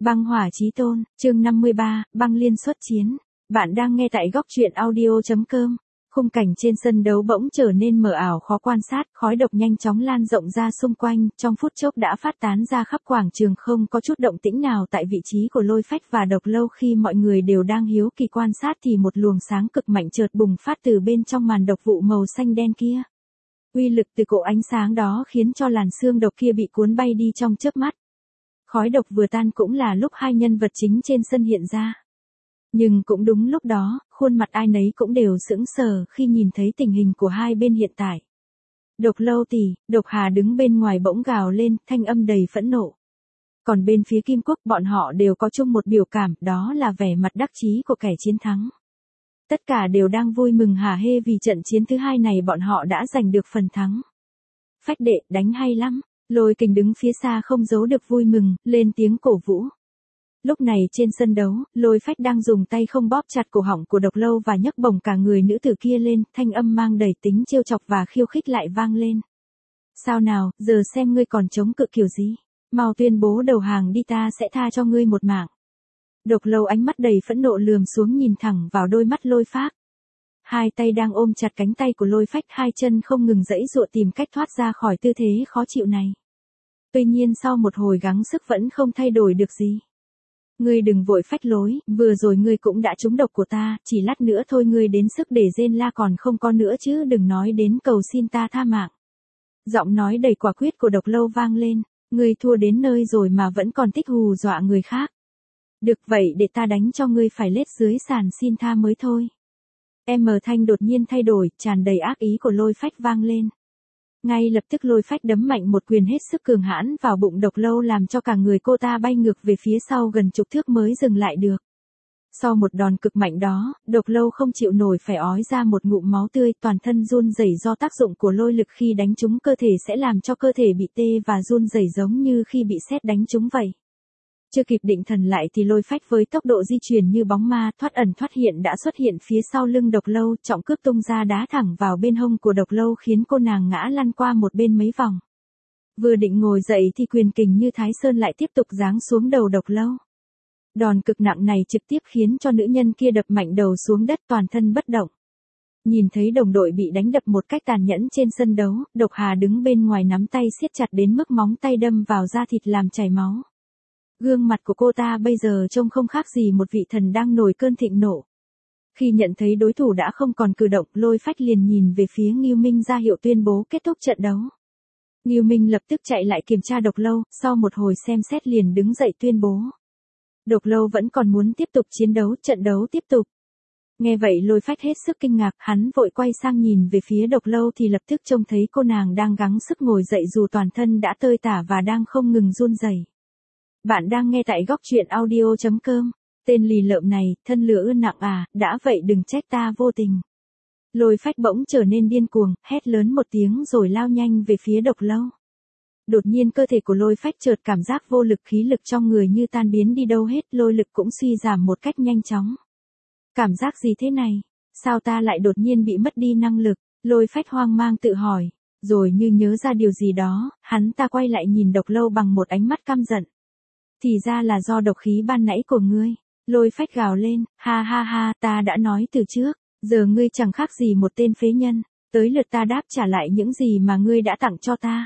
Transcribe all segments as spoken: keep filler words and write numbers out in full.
Băng hỏa chí tôn, chương năm mươi ba, băng liên xuất chiến. Bạn đang nghe tại góc truyện audio chấm com. Khung cảnh trên sân đấu bỗng trở nên mờ ảo khó quan sát, khói độc nhanh chóng lan rộng ra xung quanh, trong phút chốc đã phát tán ra khắp quảng trường, không có chút động tĩnh nào tại vị trí của Lôi Phách và Độc Lâu. Khi mọi người đều đang hiếu kỳ quan sát thì một luồng sáng cực mạnh chợt bùng phát từ bên trong màn độc vụ màu xanh đen kia. Uy lực từ cỗ ánh sáng đó khiến cho làn xương độc kia bị cuốn bay đi trong chớp mắt. Khói độc vừa tan cũng là lúc hai nhân vật chính trên sân hiện ra. Nhưng cũng đúng lúc đó, khuôn mặt ai nấy cũng đều sững sờ khi nhìn thấy tình hình của hai bên hiện tại. Độc Lâu tỷ, Độc Hà đứng bên ngoài bỗng gào lên, thanh âm đầy phẫn nộ. Còn bên phía Kim Quốc bọn họ đều có chung một biểu cảm, đó là vẻ mặt đắc chí của kẻ chiến thắng. Tất cả đều đang vui mừng hả hê vì trận chiến thứ hai này bọn họ đã giành được phần thắng. Phách đệ, đánh hay lắm. Lôi Kình đứng phía xa không giấu được vui mừng, lên tiếng cổ vũ. Lúc này trên sân đấu, Lôi Phách đang dùng tay không bóp chặt cổ họng của Độc Lâu và nhấc bổng cả người nữ tử kia lên, thanh âm mang đầy tính trêu chọc và khiêu khích lại vang lên. Sao nào, giờ xem ngươi còn chống cự kiểu gì? Mau tuyên bố đầu hàng đi, ta sẽ tha cho ngươi một mạng. Độc Lâu ánh mắt đầy phẫn nộ lườm xuống nhìn thẳng vào đôi mắt Lôi Phách. Hai tay đang ôm chặt cánh tay của Lôi Phách, hai chân không ngừng giãy giụa tìm cách thoát ra khỏi tư thế khó chịu này. Tuy nhiên sau một hồi gắng sức vẫn không thay đổi được gì. Ngươi đừng vội phách lối, vừa rồi ngươi cũng đã trúng độc của ta, chỉ lát nữa thôi ngươi đến sức để rên la còn không có nữa chứ đừng nói đến cầu xin ta tha mạng. Giọng nói đầy quả quyết của Độc Lâu vang lên, ngươi thua đến nơi rồi mà vẫn còn thích hù dọa người khác. Được vậy để ta đánh cho ngươi phải lết dưới sàn xin tha mới thôi. Em mờ thanh đột nhiên thay đổi, tràn đầy ác ý của Lôi Phách vang lên. Ngay lập tức Lôi Phách đấm mạnh một quyền hết sức cường hãn vào bụng Độc Lâu làm cho cả người cô ta bay ngược về phía sau gần chục thước mới dừng lại được. Sau một đòn cực mạnh đó, Độc Lâu không chịu nổi phải ói ra một ngụm máu tươi, toàn thân run rẩy do tác dụng của lôi lực khi đánh trúng cơ thể sẽ làm cho cơ thể bị tê và run rẩy giống như khi bị sét đánh trúng vậy. Chưa kịp định thần lại thì Lôi Phách với tốc độ di chuyển như bóng ma thoát ẩn thoát hiện đã xuất hiện phía sau lưng Độc Lâu, trọng cước tung ra đá thẳng vào bên hông của Độc Lâu khiến cô nàng ngã lăn qua một bên mấy vòng. Vừa định ngồi dậy thì quyền kình như Thái Sơn lại tiếp tục giáng xuống đầu Độc Lâu. Đòn cực nặng này trực tiếp khiến cho nữ nhân kia đập mạnh đầu xuống đất toàn thân bất động. Nhìn thấy đồng đội bị đánh đập một cách tàn nhẫn trên sân đấu, Độc Hà đứng bên ngoài nắm tay siết chặt đến mức móng tay đâm vào da thịt làm chảy máu. Gương mặt của cô ta bây giờ trông không khác gì một vị thần đang nổi cơn thịnh nộ. Khi nhận thấy đối thủ đã không còn cử động, Lôi Phách liền nhìn về phía Ngưu Minh ra hiệu tuyên bố kết thúc trận đấu. Ngưu Minh lập tức chạy lại kiểm tra Độc Lâu, sau một hồi xem xét liền đứng dậy tuyên bố. Độc Lâu vẫn còn muốn tiếp tục chiến đấu, trận đấu tiếp tục. Nghe vậy Lôi Phách hết sức kinh ngạc, hắn vội quay sang nhìn về phía Độc Lâu thì lập tức trông thấy cô nàng đang gắng sức ngồi dậy dù toàn thân đã tơi tả và đang không ngừng run rẩy. Bạn đang nghe tại góc truyện audio chấm com. Tên lì lợm này, thân lửa ươn nặng à, đã vậy đừng trách ta vô tình. Lôi Phách bỗng trở nên điên cuồng, hét lớn một tiếng rồi lao nhanh về phía Độc Lâu. Đột nhiên cơ thể của Lôi Phách chợt cảm giác vô lực, khí lực trong người như tan biến đi đâu hết, lôi lực cũng suy giảm một cách nhanh chóng. Cảm giác gì thế này? Sao ta lại đột nhiên bị mất đi năng lực? Lôi Phách hoang mang tự hỏi, rồi như nhớ ra điều gì đó, hắn ta quay lại nhìn Độc Lâu bằng một ánh mắt căm giận. Thì ra là do độc khí ban nãy của ngươi. Lôi Phách gào lên, ha ha ha, ta đã nói từ trước, giờ ngươi chẳng khác gì một tên phế nhân, tới lượt ta đáp trả lại những gì mà ngươi đã tặng cho ta.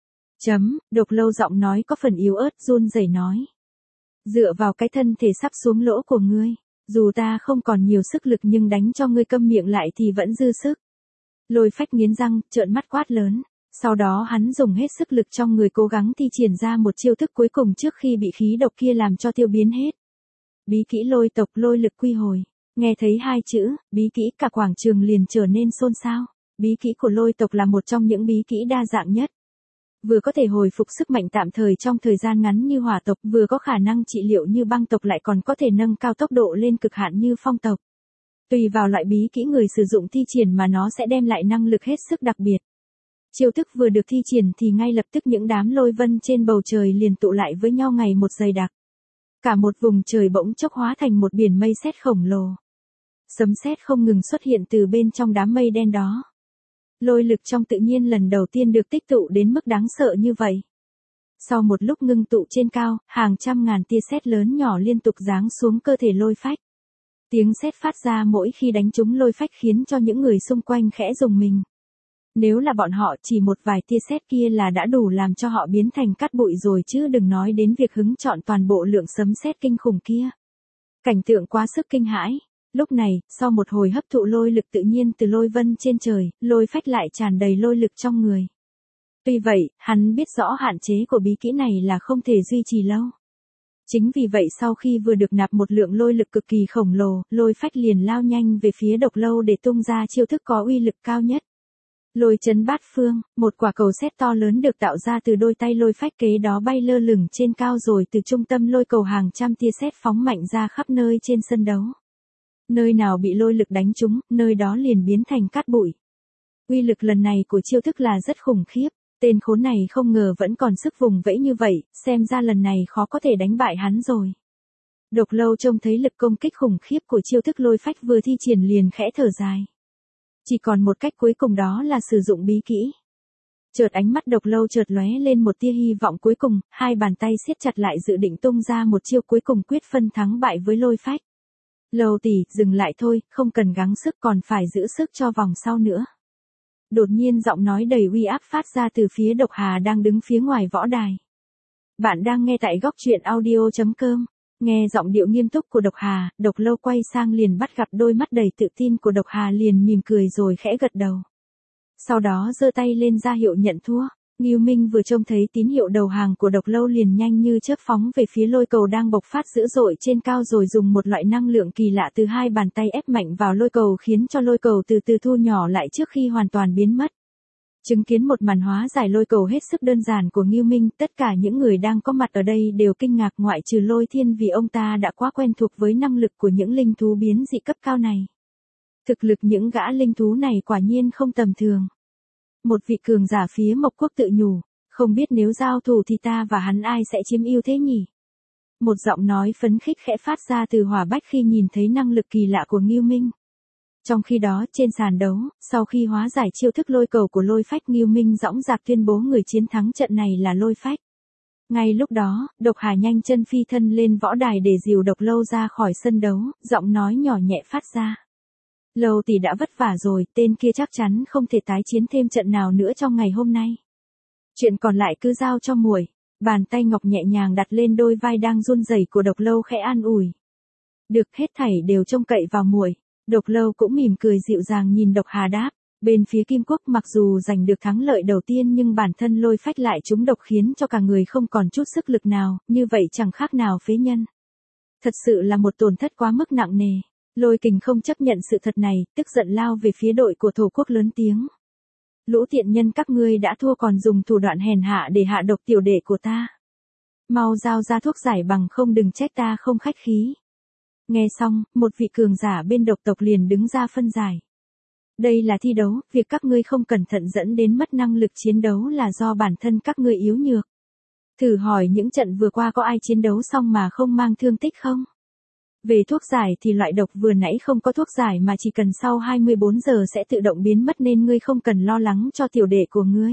Chấm, Độc Lâu giọng nói có phần yếu ớt run rẩy nói. Dựa vào cái thân thể sắp xuống lỗ của ngươi, dù ta không còn nhiều sức lực nhưng đánh cho ngươi câm miệng lại thì vẫn dư sức. Lôi Phách nghiến răng, trợn mắt quát lớn. Sau đó hắn dùng hết sức lực trong người cố gắng thi triển ra một chiêu thức cuối cùng trước khi bị khí độc kia làm cho tiêu biến hết. Bí kỹ lôi tộc, lôi lực quy hồi. Nghe thấy hai chữ, bí kỹ, cả quảng trường liền trở nên xôn xao. Bí kỹ của lôi tộc là một trong những bí kỹ đa dạng nhất. Vừa có thể hồi phục sức mạnh tạm thời trong thời gian ngắn như hỏa tộc, vừa có khả năng trị liệu như băng tộc, lại còn có thể nâng cao tốc độ lên cực hạn như phong tộc. Tùy vào loại bí kỹ người sử dụng thi triển mà nó sẽ đem lại năng lực hết sức đặc biệt. Chiêu thức vừa được thi triển thì ngay lập tức những đám lôi vân trên bầu trời liền tụ lại với nhau ngày một dày đặc. Cả một vùng trời bỗng chốc hóa thành một biển mây sét khổng lồ. Sấm sét không ngừng xuất hiện từ bên trong đám mây đen đó. Lôi lực trong tự nhiên lần đầu tiên được tích tụ đến mức đáng sợ như vậy. Sau một lúc ngưng tụ trên cao, hàng trăm ngàn tia sét lớn nhỏ liên tục giáng xuống cơ thể Lôi Phách. Tiếng sét phát ra mỗi khi đánh trúng Lôi Phách khiến cho những người xung quanh khẽ rùng mình. Nếu là bọn họ chỉ một vài tia sét kia là đã đủ làm cho họ biến thành cát bụi rồi chứ đừng nói đến việc hứng trọn toàn bộ lượng sấm sét kinh khủng kia. Cảnh tượng quá sức kinh hãi. Lúc này, sau một hồi hấp thụ lôi lực tự nhiên từ lôi vân trên trời, Lôi Phách lại tràn đầy lôi lực trong người. Tuy vậy, hắn biết rõ hạn chế của bí kỹ này là không thể duy trì lâu. Chính vì vậy sau khi vừa được nạp một lượng lôi lực cực kỳ khổng lồ, Lôi Phách liền lao nhanh về phía Độc Lâu để tung ra chiêu thức có uy lực cao nhất. Lôi chấn bát phương, một quả cầu sét to lớn được tạo ra từ đôi tay Lôi Phách kế đó bay lơ lửng trên cao rồi từ trung tâm lôi cầu hàng trăm tia sét phóng mạnh ra khắp nơi trên sân đấu. Nơi nào bị lôi lực đánh trúng, nơi đó liền biến thành cát bụi. Uy lực lần này của chiêu thức là rất khủng khiếp, tên khốn này không ngờ vẫn còn sức vùng vẫy như vậy, xem ra lần này khó có thể đánh bại hắn rồi. Độc Lâu trông thấy lực công kích khủng khiếp của chiêu thức Lôi Phách vừa thi triển liền khẽ thở dài. Chỉ còn một cách cuối cùng đó là sử dụng bí kỹ. Chợt ánh mắt Độc Lâu chợt lóe lên một tia hy vọng cuối cùng, hai bàn tay siết chặt lại dự định tung ra một chiêu cuối cùng quyết phân thắng bại với Lôi Phách. Lâu tỷ, dừng lại thôi, không cần gắng sức còn phải giữ sức cho vòng sau nữa. Đột nhiên giọng nói đầy uy áp phát ra từ phía Độc Hà đang đứng phía ngoài võ đài. Bạn đang nghe tại góc truyện audio chấm com. Nghe giọng điệu nghiêm túc của Độc Hà, Độc Lâu quay sang liền bắt gặp đôi mắt đầy tự tin của Độc Hà liền mỉm cười rồi khẽ gật đầu. Sau đó giơ tay lên ra hiệu nhận thua. Ngưu Minh vừa trông thấy tín hiệu đầu hàng của Độc Lâu liền nhanh như chớp phóng về phía lôi cầu đang bộc phát dữ dội trên cao rồi dùng một loại năng lượng kỳ lạ từ hai bàn tay ép mạnh vào lôi cầu khiến cho lôi cầu từ từ thu nhỏ lại trước khi hoàn toàn biến mất. Chứng kiến một màn hóa giải lôi cầu hết sức đơn giản của Ngưu Minh, tất cả những người đang có mặt ở đây đều kinh ngạc ngoại trừ Lôi Thiên vì ông ta đã quá quen thuộc với năng lực của những linh thú biến dị cấp cao này. Thực lực những gã linh thú này quả nhiên không tầm thường. Một vị cường giả phía Mộc Quốc tự nhủ, không biết nếu giao thủ thì ta và hắn ai sẽ chiếm ưu thế nhỉ? Một giọng nói phấn khích khẽ phát ra từ Hỏa Bách khi nhìn thấy năng lực kỳ lạ của Ngưu Minh. Trong khi đó trên sàn đấu, sau khi hóa giải chiêu thức lôi cầu của Lôi Phách, Ngưu Minh dõng dạc tuyên bố người chiến thắng trận này là Lôi Phách. Ngay lúc đó, Độc Hà nhanh chân phi thân lên võ đài để dìu Độc Lâu ra khỏi sân đấu, giọng nói nhỏ nhẹ phát ra. Lâu tỷ đã vất vả rồi, tên kia chắc chắn không thể tái chiến thêm trận nào nữa trong ngày hôm nay. Chuyện còn lại cứ giao cho muội. Bàn tay ngọc nhẹ nhàng đặt lên đôi vai đang run rẩy của Độc Lâu khẽ an ủi. Được, hết thảy đều trông cậy vào muội. Độc Lâu cũng mỉm cười dịu dàng nhìn Độc Hà đáp. Bên phía Kim Quốc mặc dù giành được thắng lợi đầu tiên nhưng bản thân Lôi Phách lại trúng độc khiến cho cả người không còn chút sức lực nào, như vậy chẳng khác nào phế nhân. Thật sự là một tổn thất quá mức nặng nề. Lôi Kình không chấp nhận sự thật này, tức giận lao về phía đội của Thổ Quốc lớn tiếng. Lũ tiện nhân các ngươi đã thua còn dùng thủ đoạn hèn hạ để hạ độc tiểu đệ của ta. Mau giao ra thuốc giải bằng không đừng trách ta không khách khí. Nghe xong, một vị cường giả bên độc tộc liền đứng ra phân giải. Đây là thi đấu, việc các ngươi không cẩn thận dẫn đến mất năng lực chiến đấu là do bản thân các ngươi yếu nhược. Thử hỏi những trận vừa qua có ai chiến đấu xong mà không mang thương tích không? Về thuốc giải thì loại độc vừa nãy không có thuốc giải mà chỉ cần sau hai mươi bốn giờ sẽ tự động biến mất nên ngươi không cần lo lắng cho tiểu đệ của ngươi.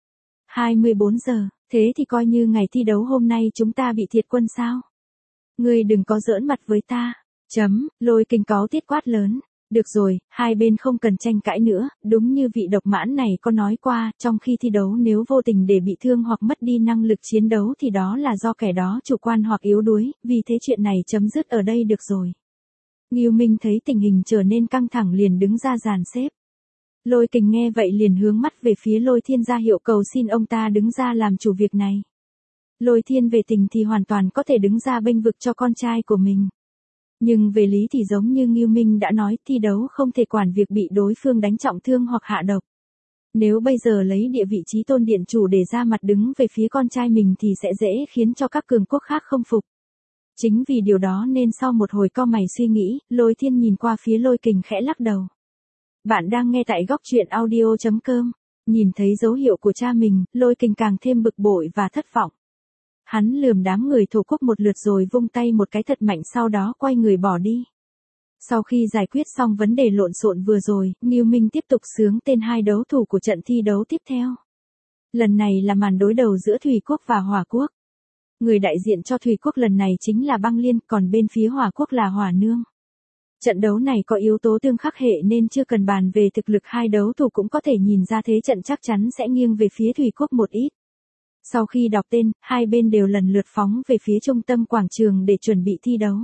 hai mươi bốn giờ, thế thì coi như ngày thi đấu hôm nay chúng ta bị thiệt quân sao? Ngươi đừng có giỡn mặt với ta. Chấm, Lôi Kình cáu tiết quát lớn. Được rồi, hai bên không cần tranh cãi nữa, đúng như vị độc mãn này có nói qua, trong khi thi đấu nếu vô tình để bị thương hoặc mất đi năng lực chiến đấu thì đó là do kẻ đó chủ quan hoặc yếu đuối, vì thế chuyện này chấm dứt ở đây được rồi. Ngưu Minh thấy tình hình trở nên căng thẳng liền đứng ra dàn xếp. Lôi Kình nghe vậy liền hướng mắt về phía Lôi Thiên ra hiệu cầu xin ông ta đứng ra làm chủ việc này. Lôi Thiên về tình thì hoàn toàn có thể đứng ra bênh vực cho con trai của mình. Nhưng về lý thì giống như Ngưu Minh đã nói, thi đấu không thể quản việc bị đối phương đánh trọng thương hoặc hạ độc. Nếu bây giờ lấy địa vị chí tôn điện chủ để ra mặt đứng về phía con trai mình thì sẽ dễ khiến cho các cường quốc khác không phục. Chính vì điều đó nên sau một hồi cau mày suy nghĩ, Lôi Thiên nhìn qua phía Lôi Kình khẽ lắc đầu. Bạn đang nghe tại góc truyện audio chấm com. Nhìn thấy dấu hiệu của cha mình, Lôi Kình càng thêm bực bội và thất vọng. Hắn lườm đám người Thổ Quốc một lượt rồi vung tay một cái thật mạnh sau đó quay người bỏ đi. Sau khi giải quyết xong vấn đề lộn xộn vừa rồi, Ngưu Minh tiếp tục xướng tên hai đấu thủ của trận thi đấu tiếp theo. Lần này là màn đối đầu giữa Thủy Quốc và Hỏa Quốc. Người đại diện cho Thủy Quốc lần này chính là Băng Liên, còn bên phía Hỏa Quốc là Hỏa Nương. Trận đấu này có yếu tố tương khắc hệ nên chưa cần bàn về thực lực hai đấu thủ cũng có thể nhìn ra thế trận chắc chắn sẽ nghiêng về phía Thủy Quốc một ít. Sau khi đọc tên, hai bên đều lần lượt phóng về phía trung tâm quảng trường để chuẩn bị thi đấu.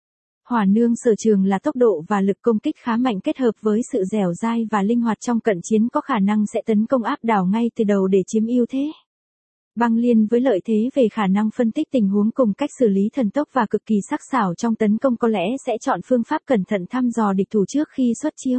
Hỏa Nương sở trường là tốc độ và lực công kích khá mạnh kết hợp với sự dẻo dai và linh hoạt trong cận chiến có khả năng sẽ tấn công áp đảo ngay từ đầu để chiếm ưu thế. Băng Liên với lợi thế về khả năng phân tích tình huống cùng cách xử lý thần tốc và cực kỳ sắc sảo trong tấn công có lẽ sẽ chọn phương pháp cẩn thận thăm dò địch thủ trước khi xuất chiêu.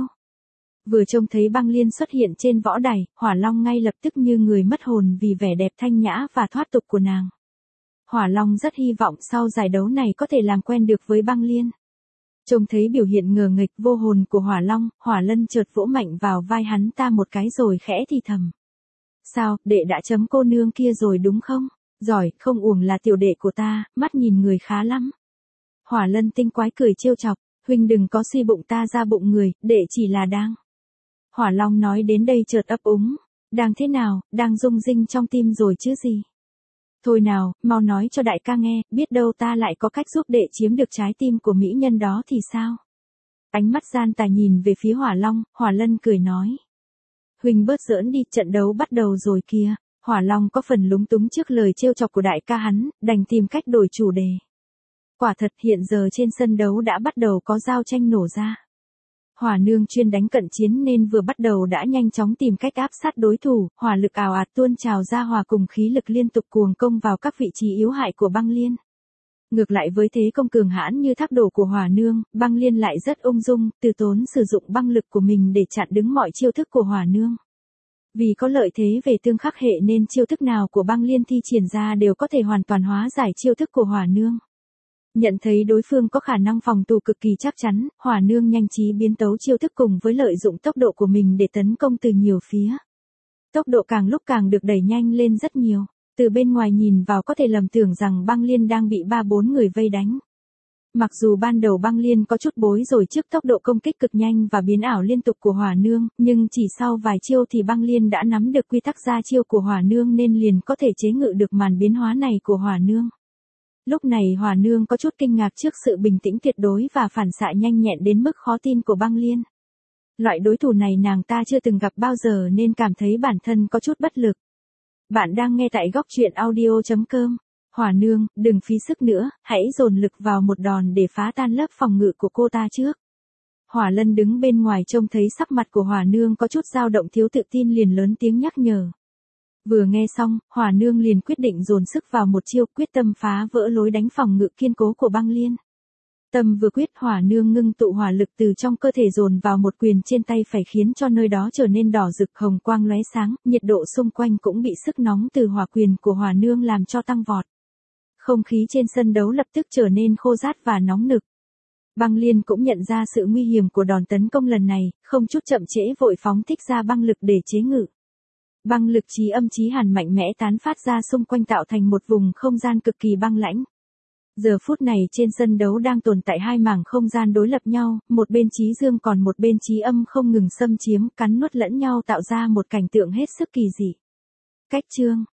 Vừa trông thấy Băng Liên xuất hiện trên võ đài, Hỏa Long ngay lập tức như người mất hồn vì vẻ đẹp thanh nhã và thoát tục của nàng. Hỏa Long rất hy vọng sau giải đấu này có thể làm quen được với Băng Liên. Trông thấy biểu hiện ngờ nghệch vô hồn của Hỏa Long, Hỏa Lân chợt vỗ mạnh vào vai hắn ta một cái rồi khẽ thì thầm. Sao, đệ đã chấm cô nương kia rồi đúng không? Giỏi, không uổng là tiểu đệ của ta, mắt nhìn người khá lắm. Hỏa Lân tinh quái cười trêu chọc, huynh đừng có suy bụng ta ra bụng người, đệ chỉ là đang. Hỏa Long nói đến đây chợt ấp úng, đang thế nào, đang rung rinh trong tim rồi chứ gì? Thôi nào, mau nói cho đại ca nghe, biết đâu ta lại có cách giúp đệ chiếm được trái tim của mỹ nhân đó thì sao? Ánh mắt gian tà nhìn về phía Hỏa Long, Hỏa Lân cười nói. Huynh bớt giỡn đi, trận đấu bắt đầu rồi kìa. Hỏa Long có phần lúng túng trước lời trêu chọc của đại ca hắn, đành tìm cách đổi chủ đề. Quả thật hiện giờ trên sân đấu đã bắt đầu có giao tranh nổ ra. Hỏa Nương chuyên đánh cận chiến nên vừa bắt đầu đã nhanh chóng tìm cách áp sát đối thủ, hỏa lực ào ạt tuôn trào ra hòa cùng khí lực liên tục cuồng công vào các vị trí yếu hại của Băng Liên. Ngược lại với thế công cường hãn như thác đổ của Hỏa Nương, Băng Liên lại rất ung dung, từ tốn sử dụng băng lực của mình để chặn đứng mọi chiêu thức của Hỏa Nương. Vì có lợi thế về tương khắc hệ nên chiêu thức nào của Băng Liên thi triển ra đều có thể hoàn toàn hóa giải chiêu thức của Hỏa Nương. Nhận thấy đối phương có khả năng phòng thủ cực kỳ chắc chắn, Hỏa Nương nhanh trí biến tấu chiêu thức cùng với lợi dụng tốc độ của mình để tấn công từ nhiều phía. Tốc độ càng lúc càng được đẩy nhanh lên rất nhiều. Từ bên ngoài nhìn vào có thể lầm tưởng rằng Băng Liên đang bị ba bốn người vây đánh. Mặc dù ban đầu Băng Liên có chút bối rối trước tốc độ công kích cực nhanh và biến ảo liên tục của Hỏa Nương, nhưng chỉ sau vài chiêu thì Băng Liên đã nắm được quy tắc ra chiêu của Hỏa Nương nên liền có thể chế ngự được màn biến hóa này của Hỏa Nương. Lúc này Hỏa Nương có chút kinh ngạc trước sự bình tĩnh tuyệt đối và phản xạ nhanh nhẹn đến mức khó tin của Băng Liên. Loại đối thủ này nàng ta chưa từng gặp bao giờ nên cảm thấy bản thân có chút bất lực. Bạn đang nghe tại góc truyện audio chấm com. Hỏa Nương, đừng phí sức nữa, hãy dồn lực vào một đòn để phá tan lớp phòng ngự của cô ta trước. Hỏa Lân đứng bên ngoài trông thấy sắc mặt của Hỏa Nương có chút dao động thiếu tự tin liền lớn tiếng nhắc nhở. Vừa nghe xong, Hỏa Nương liền quyết định dồn sức vào một chiêu quyết tâm phá vỡ lối đánh phòng ngự kiên cố của Băng Liên. Tâm vừa quyết Hỏa Nương ngưng tụ hỏa lực từ trong cơ thể dồn vào một quyền trên tay phải khiến cho nơi đó trở nên đỏ rực hồng quang lóe sáng, nhiệt độ xung quanh cũng bị sức nóng từ hỏa quyền của Hỏa Nương làm cho tăng vọt. Không khí trên sân đấu lập tức trở nên khô rát và nóng nực. Băng Liên cũng nhận ra sự nguy hiểm của đòn tấn công lần này, không chút chậm trễ vội phóng thích ra băng lực để chế ngự. Băng lực chí âm chí hàn mạnh mẽ tán phát ra xung quanh tạo thành một vùng không gian cực kỳ băng lãnh. Giờ phút này trên sân đấu đang tồn tại hai mảng không gian đối lập nhau, một bên chí dương còn một bên chí âm không ngừng xâm chiếm, cắn nuốt lẫn nhau tạo ra một cảnh tượng hết sức kỳ dị. Cách chương